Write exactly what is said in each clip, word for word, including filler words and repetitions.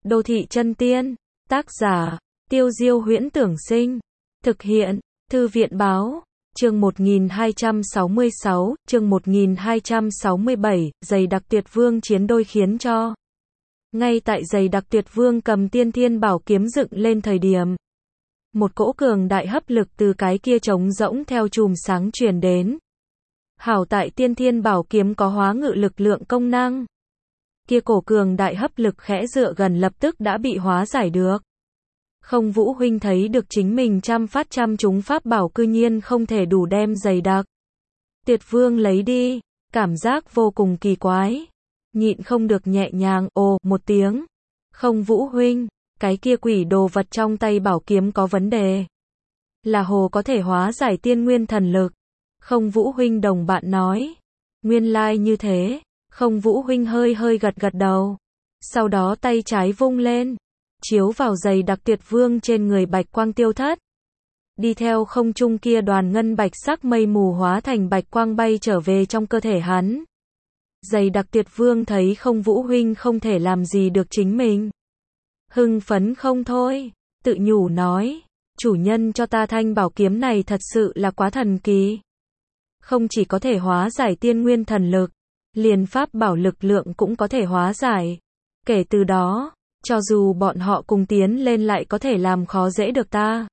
Đô thị chân tiên. Tác giả, Tiêu Diêu Huyễn Tưởng Sinh. Thực hiện, Thư viện Báo. Chương một nghìn hai trăm sáu mươi sáu, chương một nghìn hai trăm sáu mươi bảy, Dày Đặc Tuyệt Vương chiến đôi khiến cho. Ngay tại Dày Đặc Tuyệt Vương cầm Tiên Thiên Bảo Kiếm dựng lên thời điểm, một cỗ cường đại hấp lực từ cái kia trống rỗng theo chùm sáng truyền đến. Hảo tại Tiên Thiên Bảo Kiếm có hóa ngự lực lượng công năng. Kia cổ cường đại hấp lực khẽ dựa gần lập tức đã bị hóa giải được. Không Vũ huynh thấy được chính mình trăm phát trăm trúng pháp bảo cư nhiên không thể đủ đem Dày Đặc Tuyệt Vương lấy đi, cảm giác vô cùng kỳ quái. Nhịn không được nhẹ nhàng ồ một tiếng. Không Vũ huynh, cái kia quỷ đồ vật trong tay bảo kiếm có vấn đề. Là hồ có thể hóa giải tiên nguyên thần lực. Không Vũ huynh đồng bạn nói. Nguyên lai như thế. Không Vũ huynh hơi hơi gật gật đầu. Sau đó tay trái vung lên, chiếu vào Dày Đặc Tuyệt Vương trên người bạch quang tiêu thất. Đi theo không trung kia đoàn ngân bạch sắc mây mù hóa thành bạch quang bay trở về trong cơ thể hắn. Dày Đặc Tuyệt Vương thấy Không Vũ huynh không thể làm gì được chính mình, hưng phấn không thôi, tự nhủ nói, chủ nhân cho ta thanh bảo kiếm này thật sự là quá thần kỳ. Không chỉ có thể hóa giải tiên nguyên thần lực, liền pháp bảo lực lượng cũng có thể hóa giải. Kể từ đó, cho dù bọn họ cùng tiến lên lại có thể làm khó dễ được ta.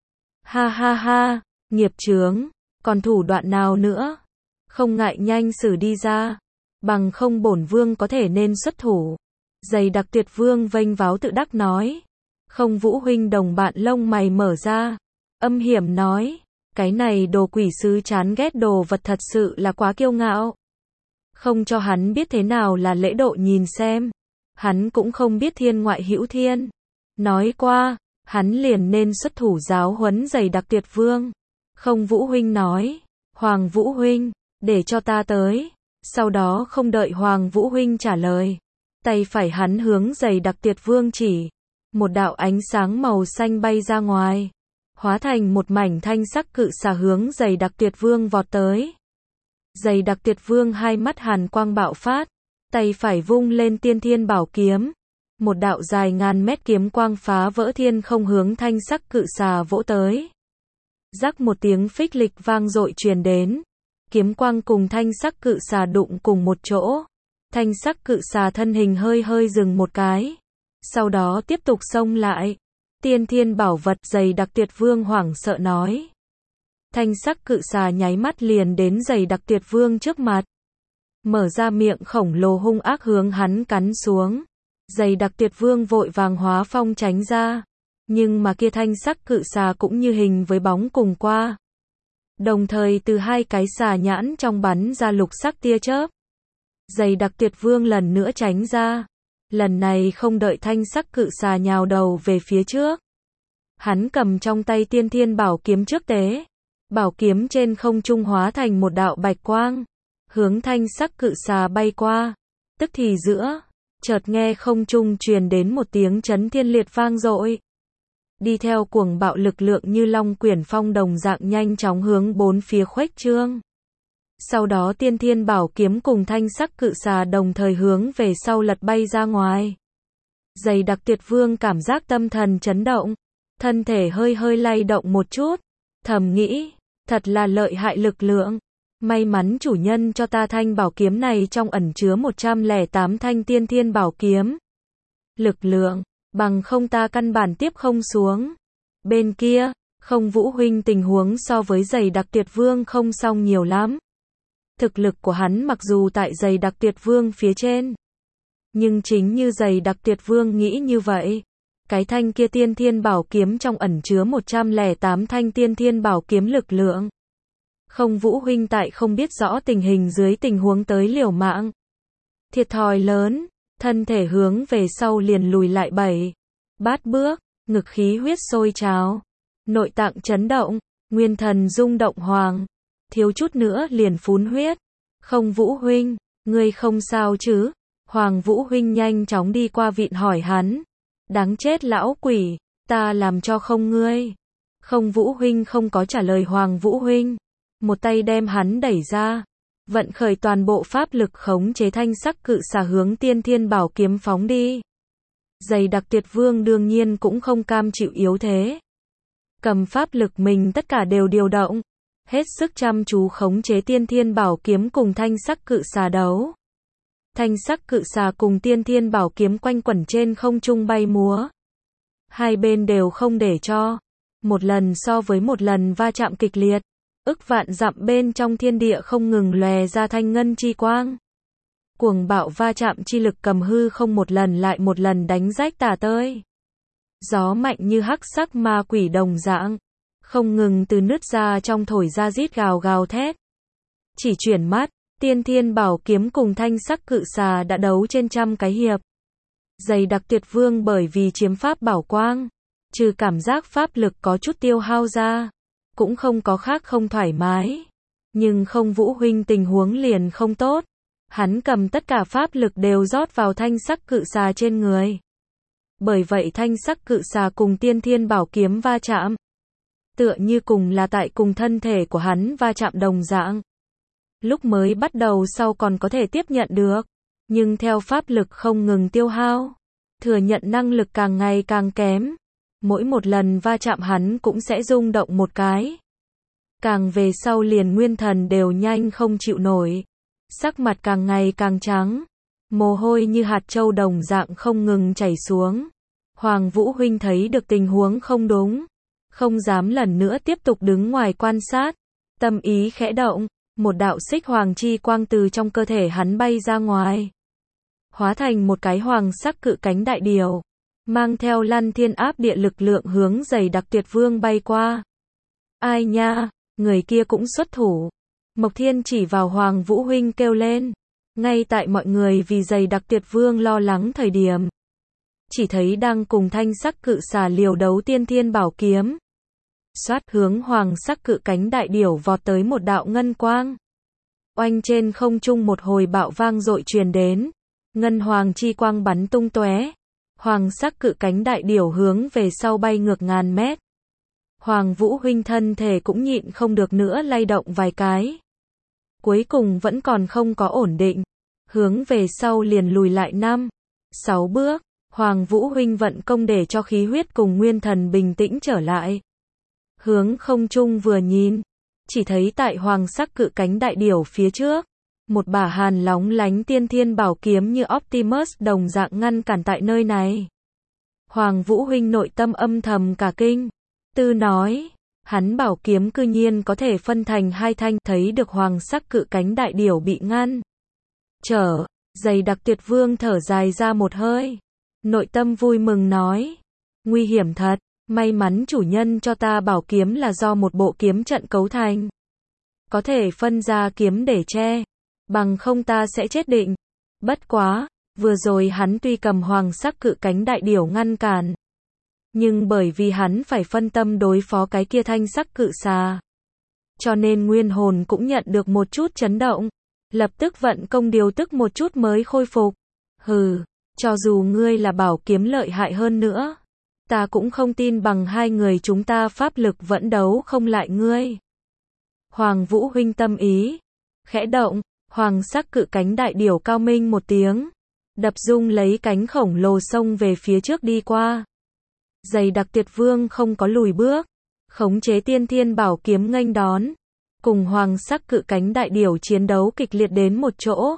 Ha ha ha, nghiệp chướng, còn thủ đoạn nào nữa? Không ngại nhanh xử đi ra, bằng không bổn vương có thể nên xuất thủ. Dày Đặc Tuyệt Vương vênh váo tự đắc nói. Không Vũ huynh đồng bạn lông mày mở ra, âm hiểm nói, cái này đồ quỷ sứ chán ghét đồ vật thật sự là quá kiêu ngạo. Không cho hắn biết thế nào là lễ độ nhìn xem. Hắn cũng không biết thiên ngoại hữu thiên. Nói qua, hắn liền nên xuất thủ giáo huấn Dày Đặc Tuyệt Vương. Không Vũ huynh nói, Hoàng Vũ huynh, để cho ta tới. Sau đó không đợi Hoàng Vũ huynh trả lời, tay phải hắn hướng Dày Đặc Tuyệt Vương chỉ. Một đạo ánh sáng màu xanh bay ra ngoài, hóa thành một mảnh thanh sắc cự xà hướng Dày Đặc Tuyệt Vương vọt tới. Dày Đặc Tuyệt Vương hai mắt hàn quang bạo phát, tay phải vung lên Tiên Thiên Bảo Kiếm. Một đạo dài ngàn mét kiếm quang phá vỡ thiên không hướng thanh sắc cự xà vỗ tới. Rắc một tiếng phích lịch vang dội truyền đến. Kiếm quang cùng thanh sắc cự xà đụng cùng một chỗ. Thanh sắc cự xà thân hình hơi hơi dừng một cái. Sau đó tiếp tục xông lại. Tiên Thiên Bảo Vật. Dày Đặc Tuyệt Vương hoảng sợ nói. Thanh sắc cự xà nháy mắt liền đến Dày Đặc Tuyệt Vương trước mặt. Mở ra miệng khổng lồ hung ác hướng hắn cắn xuống. Dày Đặc Tuyệt Vương vội vàng hóa phong tránh ra. Nhưng mà kia thanh sắc cự xà cũng như hình với bóng cùng qua. Đồng thời từ hai cái xà nhãn trong bắn ra lục sắc tia chớp. Dày Đặc Tuyệt Vương lần nữa tránh ra. Lần này không đợi thanh sắc cự xà nhào đầu về phía trước. Hắn cầm trong tay Tiên Thiên Bảo Kiếm trước tế. Bảo kiếm trên không trung hóa thành một đạo bạch quang. Hướng thanh sắc cự xà bay qua. Tức thì giữa, chợt nghe không trung truyền đến một tiếng chấn thiên liệt vang dội. Đi theo cuồng bạo lực lượng như long quyển phong đồng dạng nhanh chóng hướng bốn phía khuếch trương. Sau đó Tiên Thiên Bảo Kiếm cùng thanh sắc cự xà đồng thời hướng về sau lật bay ra ngoài. Dày Đặc Tuyệt Vương cảm giác tâm thần chấn động, thân thể hơi hơi lay động một chút, thầm nghĩ, thật là lợi hại lực lượng. May mắn chủ nhân cho ta thanh bảo kiếm này trong ẩn chứa một trăm lẻ tám thanh Tiên Thiên Bảo Kiếm. Lực lượng, bằng không ta căn bản tiếp không xuống. Bên kia, Không Vũ huynh tình huống so với Dày Đặc Tuyệt Vương không xong nhiều lắm. Thực lực của hắn mặc dù tại Dày Đặc Tuyệt Vương phía trên, nhưng chính như Dày Đặc Tuyệt Vương nghĩ như vậy, cái thanh kia Tiên Thiên Bảo Kiếm trong ẩn chứa một trăm lẻ tám thanh Tiên Thiên Bảo Kiếm lực lượng. Không Vũ huynh tại không biết rõ tình hình dưới tình huống tới liều mạng. Thiệt thòi lớn, thân thể hướng về sau liền lùi lại bảy, bát bước, ngực khí huyết sôi trào, nội tạng chấn động, nguyên thần rung động hoàng, thiếu chút nữa liền phun huyết. Không Vũ huynh, ngươi không sao chứ? Hoàng Vũ huynh nhanh chóng đi qua vịn hỏi hắn. Đáng chết lão quỷ, ta làm cho không ngươi. Không Vũ huynh không có trả lời Hoàng Vũ huynh. Một tay đem hắn đẩy ra, vận khởi toàn bộ pháp lực khống chế thanh sắc cự xà hướng Tiên Thiên Bảo Kiếm phóng đi. Dày đặc tuyệt vương đương nhiên cũng không cam chịu yếu thế. Cầm pháp lực mình tất cả đều điều động, hết sức chăm chú khống chế tiên thiên bảo kiếm cùng thanh sắc cự xà đấu. Thanh sắc cự xà cùng tiên thiên bảo kiếm quanh quẩn trên không trung bay múa. Hai bên đều không để cho. Một lần so với một lần va chạm kịch liệt. Ức vạn dặm bên trong thiên địa không ngừng lòe ra thanh ngân chi quang. Cuồng bạo va chạm chi lực cầm hư không một lần lại một lần đánh rách tả tơi. Gió mạnh như hắc sắc ma quỷ đồng dạng. Không ngừng từ nứt ra trong thổi ra rít gào gào thét. Chỉ chuyển mắt, tiên thiên bảo kiếm cùng thanh sắc cự xà đã đấu trên trăm cái hiệp. Dày đặc tuyệt vương bởi vì chiếm pháp bảo quang, trừ cảm giác pháp lực có chút tiêu hao ra, cũng không có khác không thoải mái. Nhưng không Vũ huynh tình huống liền không tốt. Hắn cầm tất cả pháp lực đều rót vào thanh sắc cự xà trên người. Bởi vậy thanh sắc cự xà cùng tiên thiên bảo kiếm va chạm. Tựa như cùng là tại cùng thân thể của hắn va chạm đồng dạng. Lúc mới bắt đầu sau còn có thể tiếp nhận được. Nhưng theo pháp lực không ngừng tiêu hao, thừa nhận năng lực càng ngày càng kém. Mỗi một lần va chạm hắn cũng sẽ rung động một cái. Càng về sau liền nguyên thần đều nhanh không chịu nổi. Sắc mặt càng ngày càng trắng. Mồ hôi như hạt châu đồng dạng không ngừng chảy xuống. Hoàng Vũ huynh thấy được tình huống không đúng. Không dám lần nữa tiếp tục đứng ngoài quan sát. Tâm ý khẽ động. Một đạo xích hoàng chi quang từ trong cơ thể hắn bay ra ngoài. Hóa thành một cái hoàng sắc cự cánh đại điểu. Mang theo lăn thiên áp địa lực lượng hướng dày đặc tuyệt vương bay qua. Ai nha, người kia cũng xuất thủ. Mộc Thiên chỉ vào Hoàng Vũ huynh kêu lên. Ngay tại mọi người vì dày đặc tuyệt vương lo lắng thời điểm. Chỉ thấy đang cùng thanh sắc cự xà liều đấu tiên thiên bảo kiếm. Xoát hướng hoàng sắc cự cánh đại điểu vọt tới một đạo ngân quang. Oanh trên không trung một hồi bạo vang dội truyền đến. Ngân hoàng chi quang bắn tung tóe. Hoàng sắc cự cánh đại điểu hướng về sau bay ngược ngàn mét. Hoàng Vũ huynh thân thể cũng nhịn không được nữa lay động vài cái. Cuối cùng vẫn còn không có ổn định. Hướng về sau liền lùi lại năm, sáu bước. Hoàng Vũ huynh vận công để cho khí huyết cùng nguyên thần bình tĩnh trở lại. Hướng không trung vừa nhìn, chỉ thấy tại hoàng sắc cự cánh đại điểu phía trước, một bả hàn lóng lánh tiên thiên bảo kiếm như Optimus đồng dạng ngăn cản tại nơi này. Hoàng Vũ huynh nội tâm âm thầm cả kinh, tư nói, hắn bảo kiếm cư nhiên có thể phân thành hai thanh, thấy được hoàng sắc cự cánh đại điểu bị ngăn trở, dày đặc tuyệt vương thở dài ra một hơi, nội tâm vui mừng nói, nguy hiểm thật. May mắn chủ nhân cho ta bảo kiếm là do một bộ kiếm trận cấu thành. Có thể phân ra kiếm để che. Bằng không ta sẽ chết định. Bất quá, vừa rồi hắn tuy cầm hoàng sắc cự cánh đại điểu ngăn cản. Nhưng bởi vì hắn phải phân tâm đối phó cái kia thanh sắc cự xà. Cho nên nguyên hồn cũng nhận được một chút chấn động. Lập tức vận công điều tức một chút mới khôi phục. Hừ, cho dù ngươi là bảo kiếm lợi hại hơn nữa. Ta cũng không tin bằng hai người chúng ta pháp lực vẫn đấu không lại ngươi. Hoàng Vũ huynh tâm ý. Khẽ động, hoàng sắc cự cánh đại điểu cao minh một tiếng. Đập rung lấy cánh khổng lồ xông về phía trước đi qua. Dày đặc tuyệt vương không có lùi bước. Khống chế tiên thiên bảo kiếm nghênh đón. Cùng hoàng sắc cự cánh đại điểu chiến đấu kịch liệt đến một chỗ.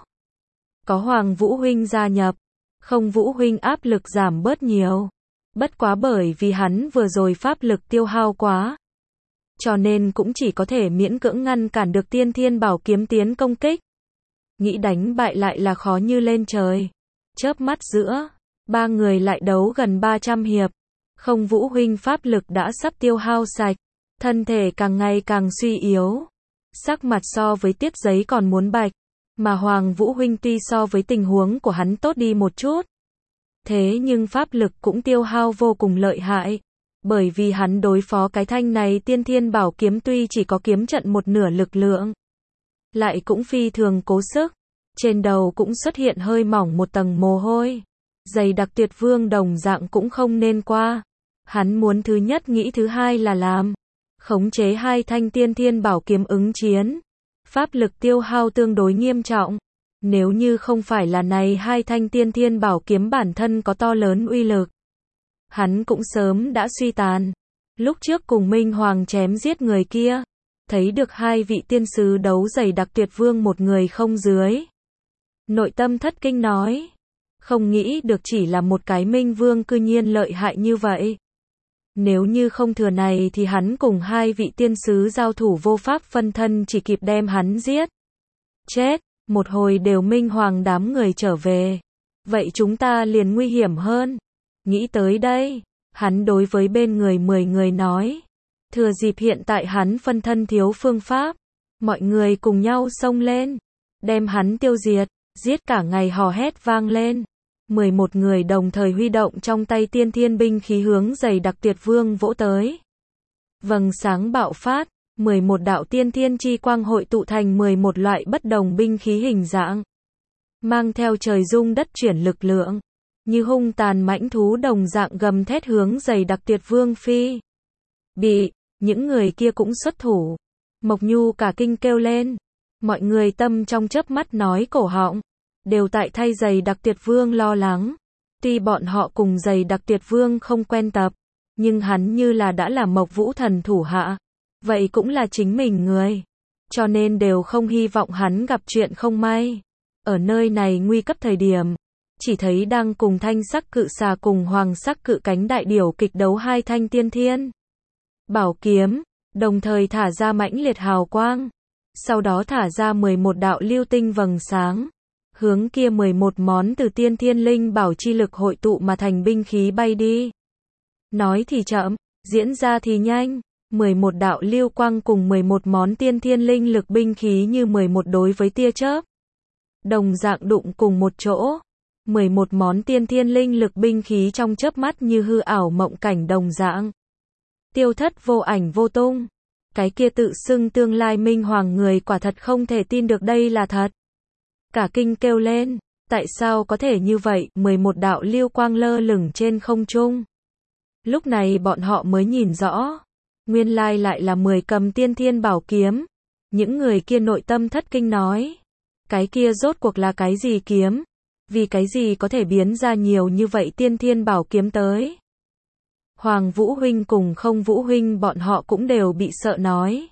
Có Hoàng Vũ huynh gia nhập. Không Vũ huynh áp lực giảm bớt nhiều. Bất quá bởi vì hắn vừa rồi pháp lực tiêu hao quá. Cho nên cũng chỉ có thể miễn cưỡng ngăn cản được tiên thiên bảo kiếm tiến công kích. Nghĩ đánh bại lại là khó như lên trời. Chớp mắt giữa, ba người lại đấu gần ba trăm hiệp. Không Vũ huynh pháp lực đã sắp tiêu hao sạch. Thân thể càng ngày càng suy yếu. Sắc mặt so với tiết giấy còn muốn bạch. Mà Hoàng Vũ huynh tuy so với tình huống của hắn tốt đi một chút. Thế nhưng pháp lực cũng tiêu hao vô cùng lợi hại. Bởi vì hắn đối phó cái thanh này tiên thiên bảo kiếm tuy chỉ có kiếm trận một nửa lực lượng. Lại cũng phi thường cố sức. Trên đầu cũng xuất hiện hơi mỏng một tầng mồ hôi. Dày đặc tuyệt vương đồng dạng cũng không nên qua. Hắn muốn thứ nhất nghĩ thứ hai là làm. Khống chế hai thanh tiên thiên bảo kiếm ứng chiến. Pháp lực tiêu hao tương đối nghiêm trọng. Nếu như không phải là này hai thanh tiên thiên bảo kiếm bản thân có to lớn uy lực, hắn cũng sớm đã suy tàn. Lúc trước cùng Minh Hoàng chém giết người kia, thấy được hai vị tiên sứ đấu dày đặc tuyệt vương một người không dưới. Nội tâm thất kinh nói, không nghĩ được chỉ là một cái Minh Vương cư nhiên lợi hại như vậy. Nếu như không thừa này thì hắn cùng hai vị tiên sứ giao thủ vô pháp phân thân, chỉ kịp đem hắn giết. Chết, một hồi đều Minh Hoàng đám người trở về. Vậy chúng ta liền nguy hiểm hơn. Nghĩ tới đây, hắn đối với bên người mười người nói. Thừa dịp hiện tại hắn phân thân thiếu phương pháp, mọi người cùng nhau xông lên, đem hắn tiêu diệt, giết cả ngày hò hét vang lên. mười một người đồng thời huy động trong tay tiên thiên binh khí hướng dày đặc tuyệt vương vỗ tới. Vầng sáng bạo phát, mười một đạo tiên thiên chi quang hội tụ thành mười một loại bất đồng binh khí hình dạng, mang theo trời rung đất chuyển lực lượng, như hung tàn mãnh thú đồng dạng gầm thét hướng dày đặc tuyệt vương phi. Bị, những người kia cũng xuất thủ. Mộc Nhu cả kinh kêu lên. Mọi người tâm trong chớp mắt nói cổ họng, đều tại thay dày đặc tuyệt vương lo lắng. Tuy bọn họ cùng dày đặc tuyệt vương không quen tập, nhưng hắn như là đã là Mộc Vũ Thần thủ hạ, vậy cũng là chính mình người, cho nên đều không hy vọng hắn gặp chuyện không may. Ở nơi này nguy cấp thời điểm, chỉ thấy đang cùng thanh sắc cự xà cùng hoàng sắc cự cánh đại điểu kịch đấu hai thanh tiên thiên bảo kiếm, đồng thời thả ra mãnh liệt hào quang, sau đó thả ra mười một đạo lưu tinh vầng sáng, hướng kia mười một món từ tiên thiên linh bảo chi lực hội tụ mà thành binh khí bay đi. Nói thì chậm, diễn ra thì nhanh, mười một đạo lưu quang cùng mười một món tiên thiên linh lực binh khí như mười một đối với tia chớp, đồng dạng đụng cùng một chỗ. mười một món tiên thiên linh lực binh khí trong chớp mắt như hư ảo mộng cảnh đồng dạng, tiêu thất vô ảnh vô tung. Cái kia tự xưng tương lai Minh Hoàng người quả thật không thể tin được đây là thật. Cả kinh kêu lên, tại sao có thể như vậy? mười một đạo lưu quang lơ lửng trên không trung. Lúc này bọn họ mới nhìn rõ, nguyên lai lại là mười cầm tiên thiên bảo kiếm. Những người kia nội tâm thất kinh nói, cái kia rốt cuộc là cái gì kiếm? Vì cái gì có thể biến ra nhiều như vậy tiên thiên bảo kiếm tới? Hoàng Vũ huynh cùng Không Vũ huynh bọn họ cũng đều bị sợ nói.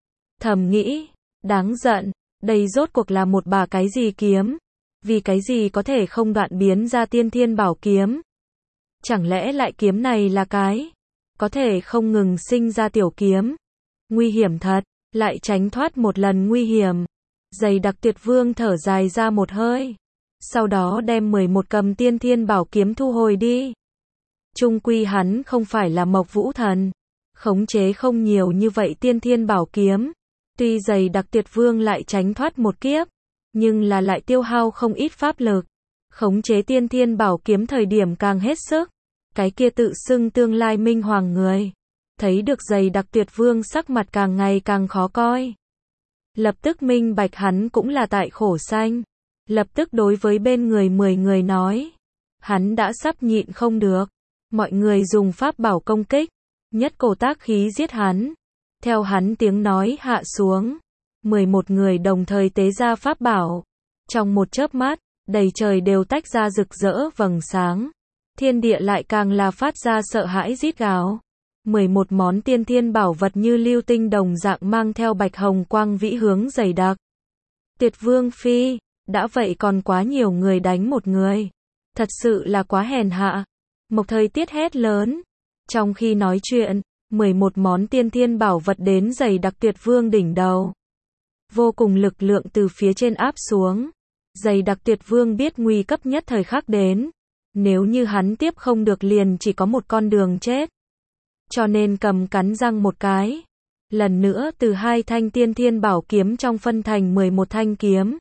Thầm nghĩ, đáng giận, đây rốt cuộc là một bà cái gì kiếm? Vì cái gì có thể không đoạn biến ra tiên thiên bảo kiếm? Chẳng lẽ lại kiếm này là cái có thể không ngừng sinh ra tiểu kiếm? Nguy hiểm thật, lại tránh thoát một lần nguy hiểm. Dày đặc tuyệt vương thở dài ra một hơi, sau đó đem mười một cầm tiên thiên bảo kiếm thu hồi đi. Chung quy hắn không phải là Mộc Vũ Thần, khống chế không nhiều như vậy tiên thiên bảo kiếm. Tuy dày đặc tuyệt vương lại tránh thoát một kiếp, nhưng là lại tiêu hao không ít pháp lực. Khống chế tiên thiên bảo kiếm thời điểm càng hết sức. Cái kia tự xưng tương lai Minh Hoàng người, thấy được dày đặc tuyệt vương sắc mặt càng ngày càng khó coi. Lập tức minh bạch hắn cũng là tại khổ sanh. Lập tức đối với bên người mười người nói, hắn đã sắp nhịn không được. Mọi người dùng pháp bảo công kích, nhất cổ tác khí giết hắn. Theo hắn tiếng nói hạ xuống, mười một người đồng thời tế ra pháp bảo. Trong một chớp mắt, đầy trời đều tách ra rực rỡ vầng sáng. Thiên địa lại càng là phát ra sợ hãi rít gào. mười một món tiên thiên bảo vật như lưu tinh đồng dạng mang theo bạch hồng quang vĩ hướng dày đặc. Tuyệt vương phi, đã vậy còn quá nhiều người đánh một người. Thật sự là quá hèn hạ. Mộc Thời Tiết hét lớn. Trong khi nói chuyện, mười một món tiên thiên bảo vật đến dày đặc tuyệt vương đỉnh đầu. Vô cùng lực lượng từ phía trên áp xuống. Dày đặc tuyệt vương biết nguy cấp nhất thời khắc đến. Nếu như hắn tiếp không được liền chỉ có một con đường chết. Cho nên cầm cắn răng một cái. Lần nữa từ hai thanh tiên thiên bảo kiếm trong phân thành mười một thanh kiếm.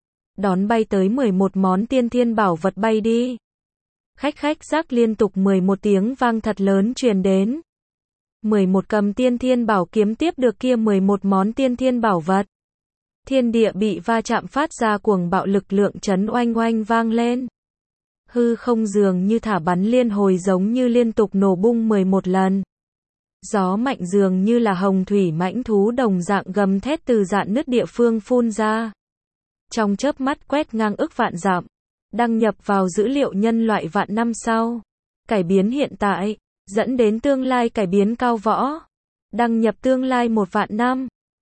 Đón bay tới mười một món tiên thiên bảo vật bay đi. Khách khách rắc liên tục mười một tiếng vang thật lớn truyền đến. mười một cầm tiên thiên bảo kiếm tiếp được kia mười một món tiên thiên bảo vật. Thiên địa bị va chạm phát ra cuồng bạo lực lượng chấn oanh oanh vang lên. Hư không dường như thả bắn liên hồi giống như liên tục nổ bung mười một lần. Gió mạnh dường như là hồng thủy mãnh thú đồng dạng gầm thét từ rạn nứt địa phương phun ra. trong chớp mắt quét ngang ức vạn dặm, đăng nhập vào dữ liệu nhân loại vạn năm sau, cải biến hiện tại, dẫn đến tương lai cải biến cao võ, đăng nhập tương lai một vạn năm.